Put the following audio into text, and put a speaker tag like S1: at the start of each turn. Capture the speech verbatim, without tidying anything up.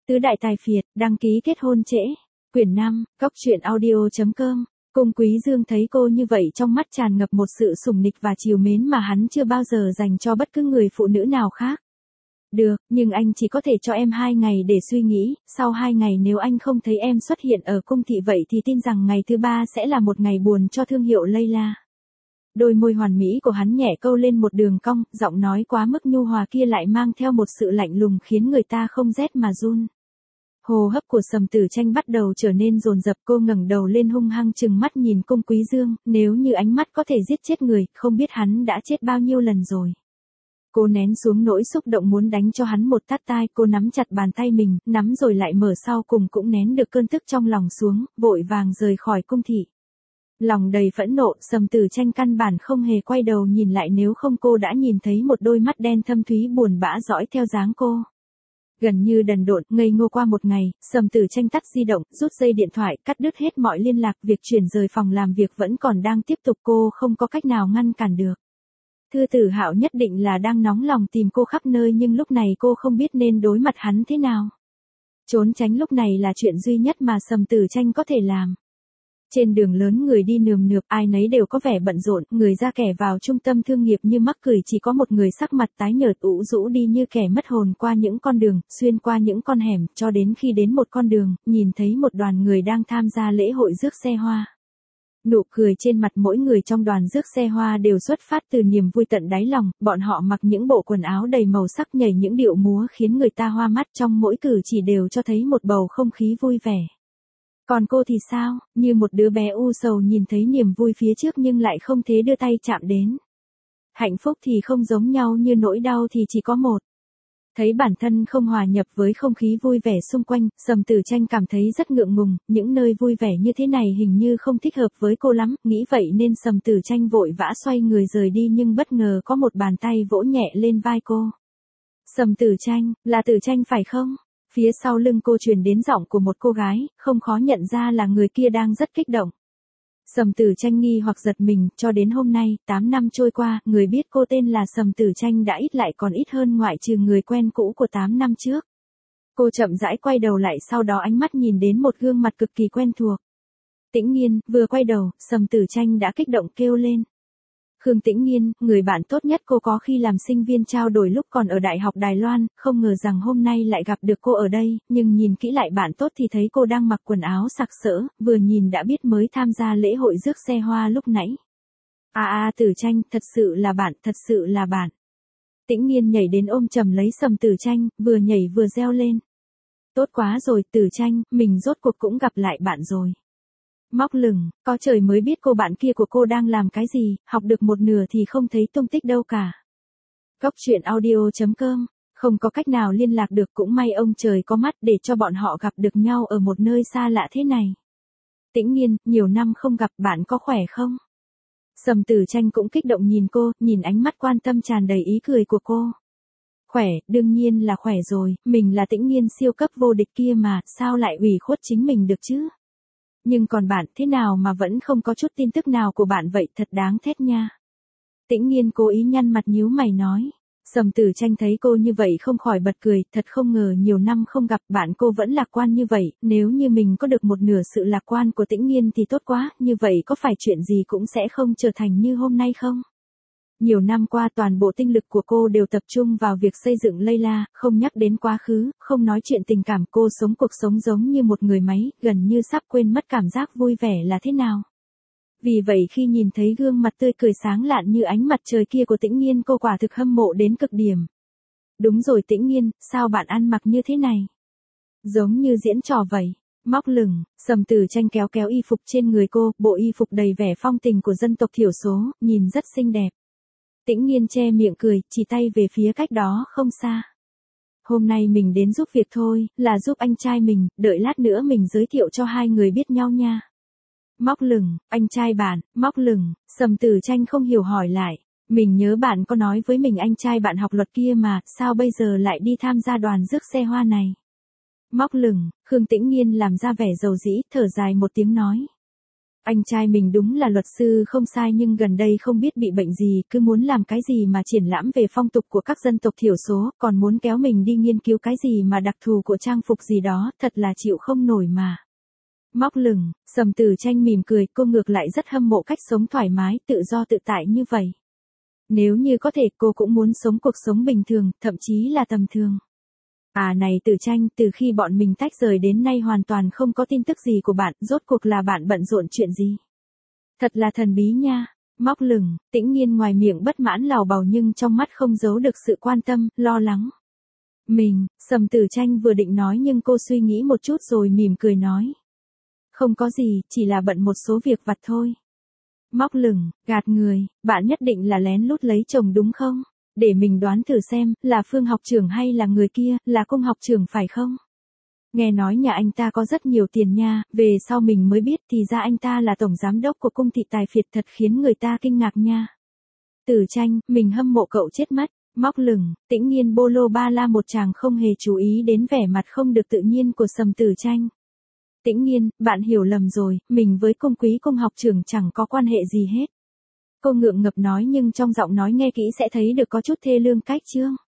S1: Tứ đại tài phiệt, đăng ký kết hôn trễ. Quyển năm, Cốc truyện audio.com. Cung Quý Dương thấy cô như vậy trong mắt tràn ngập một sự sủng nịch và trìu mến mà hắn chưa bao giờ dành cho bất cứ người phụ nữ nào khác. Được, nhưng anh chỉ có thể cho em hai ngày để suy nghĩ, sau hai ngày nếu anh không thấy em xuất hiện ở cung thị vậy thì tin rằng ngày thứ ba sẽ là một ngày buồn cho thương hiệu Layla. Đôi môi hoàn mỹ của hắn nhẹ câu lên một đường cong, giọng nói quá mức nhu hòa kia lại mang theo một sự lạnh lùng khiến người ta không rét mà run. Hô hấp của Sầm Tử Tranh bắt đầu trở nên dồn dập, cô ngẩng đầu lên hung hăng trừng mắt nhìn Cung Quý Dương, nếu như ánh mắt có thể giết chết người, không biết hắn đã chết bao nhiêu lần rồi. Cô nén xuống nỗi xúc động muốn đánh cho hắn một tát tai, cô nắm chặt bàn tay mình, nắm rồi lại mở, sau cùng cũng nén được cơn tức trong lòng xuống, vội vàng rời khỏi cung thị. Lòng đầy phẫn nộ, Sầm Tử Tranh căn bản không hề quay đầu nhìn lại, nếu không cô đã nhìn thấy một đôi mắt đen thâm thúy buồn bã dõi theo dáng cô. Gần như đần độn, ngây ngô qua một ngày, Sầm Tử Tranh tắt di động, rút dây điện thoại, cắt đứt hết mọi liên lạc, việc chuyển rời phòng làm việc vẫn còn đang tiếp tục, cô không có cách nào ngăn cản được. Thư Tử Hạo nhất định là đang nóng lòng tìm cô khắp nơi, nhưng lúc này cô không biết nên đối mặt hắn thế nào. Trốn tránh lúc này là chuyện duy nhất mà Sầm Tử Tranh có thể làm. Trên đường lớn người đi nườm nượp, ai nấy đều có vẻ bận rộn, người ra kẻ vào trung tâm thương nghiệp như mắc cười, chỉ có một người sắc mặt tái nhợt ủ rũ đi như kẻ mất hồn qua những con đường, xuyên qua những con hẻm, cho đến khi đến một con đường, nhìn thấy một đoàn người đang tham gia lễ hội rước xe hoa. Nụ cười trên mặt mỗi người trong đoàn rước xe hoa đều xuất phát từ niềm vui tận đáy lòng, bọn họ mặc những bộ quần áo đầy màu sắc, nhảy những điệu múa khiến người ta hoa mắt, trong mỗi cử chỉ đều cho thấy một bầu không khí vui vẻ. Còn cô thì sao, như một đứa bé u sầu nhìn thấy niềm vui phía trước nhưng lại không thể đưa tay chạm đến. Hạnh phúc thì không giống nhau, như nỗi đau thì chỉ có một. Thấy bản thân không hòa nhập với không khí vui vẻ xung quanh, Sầm Tử Tranh cảm thấy rất ngượng ngùng, những nơi vui vẻ như thế này hình như không thích hợp với cô lắm, nghĩ vậy nên Sầm Tử Tranh vội vã xoay người rời đi, nhưng bất ngờ có một bàn tay vỗ nhẹ lên vai cô. Sầm Tử Tranh, là Tử Tranh phải không? Phía sau lưng cô truyền đến giọng của một cô gái, không khó nhận ra là người kia đang rất kích động. Sầm Tử Tranh nghi hoặc giật mình, cho đến hôm nay, tám năm trôi qua, người biết cô tên là Sầm Tử Tranh đã ít lại còn ít hơn, ngoại trừ người quen cũ của tám năm trước. Cô chậm rãi quay đầu lại, sau đó ánh mắt nhìn đến một gương mặt cực kỳ quen thuộc. Tĩnh Nghiên. Vừa quay đầu, Sầm Tử Tranh đã kích động kêu lên. Khương Tĩnh Nghiên, người bạn tốt nhất cô có khi làm sinh viên trao đổi lúc còn ở Đại học Đài Loan, không ngờ rằng hôm nay lại gặp được cô ở đây, nhưng nhìn kỹ lại bạn tốt thì thấy cô đang mặc quần áo sặc sỡ, vừa nhìn đã biết mới tham gia lễ hội rước xe hoa lúc nãy. À à Tử Tranh, thật sự là bạn, thật sự là bạn. Tĩnh Nghiên nhảy đến ôm chầm lấy Sầm Tử Tranh, vừa nhảy vừa reo lên. Tốt quá rồi Tử Tranh, mình rốt cuộc cũng gặp lại bạn rồi. Móc lửng, có trời mới biết cô bạn kia của cô đang làm cái gì, học được một nửa thì không thấy tung tích đâu cả. Cốc truyện audio.com, không có cách nào liên lạc được, cũng may ông trời có mắt để cho bọn họ gặp được nhau ở một nơi xa lạ thế này. Tĩnh Nghiên, nhiều năm không gặp, bạn có khỏe không? Sầm Tử Tranh cũng kích động nhìn cô, nhìn ánh mắt quan tâm tràn đầy ý cười của cô. Khỏe, đương nhiên là khỏe rồi, mình là Tĩnh Nghiên siêu cấp vô địch kia mà, sao lại ủy khuất chính mình được chứ? Nhưng còn bạn, thế nào mà vẫn không có chút tin tức nào của bạn vậy, thật đáng thét nha. Tĩnh Nghiên cố ý nhăn mặt nhíu mày nói. Sầm Tử Tranh thấy cô như vậy không khỏi bật cười, thật không ngờ nhiều năm không gặp bạn cô vẫn lạc quan như vậy, nếu như mình có được một nửa sự lạc quan của Tĩnh Nghiên thì tốt quá, như vậy có phải chuyện gì cũng sẽ không trở thành như hôm nay không? Nhiều năm qua toàn bộ tinh lực của cô đều tập trung vào việc xây dựng Layla, không nhắc đến quá khứ, không nói chuyện tình cảm, cô sống cuộc sống giống như một người máy, gần như sắp quên mất cảm giác vui vẻ là thế nào. Vì vậy khi nhìn thấy gương mặt tươi cười sáng lạn như ánh mặt trời kia của Tĩnh Nghiên, cô quả thực hâm mộ đến cực điểm. Đúng rồi Tĩnh Nghiên, sao bạn ăn mặc như thế này? Giống như diễn trò vậy. Móc lửng, Sầm Tử Tranh kéo kéo y phục trên người cô, bộ y phục đầy vẻ phong tình của dân tộc thiểu số, nhìn rất xinh đẹp. Tĩnh Nghiên che miệng cười, chỉ tay về phía cách đó không xa. Hôm nay mình đến giúp việc thôi, là giúp anh trai mình, đợi lát nữa mình giới thiệu cho hai người biết nhau nha. Móc lửng, anh trai bạn, móc lửng, Sầm Tử Tranh không hiểu hỏi lại. Mình nhớ bạn có nói với mình anh trai bạn học luật kia mà, sao bây giờ lại đi tham gia đoàn rước xe hoa này? Móc lửng, Khương Tĩnh Nghiên làm ra vẻ dầu dĩ, thở dài một tiếng nói. Anh trai mình đúng là luật sư không sai nhưng gần đây không biết bị bệnh gì, cứ muốn làm cái gì mà triển lãm về phong tục của các dân tộc thiểu số, còn muốn kéo mình đi nghiên cứu cái gì mà đặc thù của trang phục gì đó, thật là chịu không nổi mà. Móc lửng, Sầm Tử Tranh mỉm cười, cô ngược lại rất hâm mộ cách sống thoải mái, tự do tự tại như vậy. Nếu như có thể cô cũng muốn sống cuộc sống bình thường, thậm chí là tầm thường. À này Tử Tranh, từ khi bọn mình tách rời đến nay hoàn toàn không có tin tức gì của bạn, rốt cuộc là bạn bận rộn chuyện gì? Thật là thần bí nha. Móc lửng, Tĩnh Nhiên ngoài miệng bất mãn lào bào nhưng trong mắt không giấu được sự quan tâm, lo lắng. Mình, Sầm Tử Tranh vừa định nói nhưng cô suy nghĩ một chút rồi mỉm cười nói. Không có gì, chỉ là bận một số việc vặt thôi. Móc lửng, gạt người, bạn nhất định là lén lút lấy chồng đúng không? Để mình đoán thử xem, là Phương học trưởng hay là người kia, là Cung học trưởng phải không? Nghe nói nhà anh ta có rất nhiều tiền nha, về sau mình mới biết thì ra anh ta là tổng giám đốc của Cung thị tài phiệt, thật khiến người ta kinh ngạc nha. Tử Tranh, mình hâm mộ cậu chết mất. Móc lửng, Tĩnh Nhiên bô lô ba la một chàng không hề chú ý đến vẻ mặt không được tự nhiên của Sầm Tử Tranh. Tĩnh Nhiên, bạn hiểu lầm rồi, mình với Cung quý Cung học trưởng chẳng có quan hệ gì hết. Cô ngượng ngập nói nhưng trong giọng nói nghe kỹ sẽ thấy được có chút thê lương cách chương.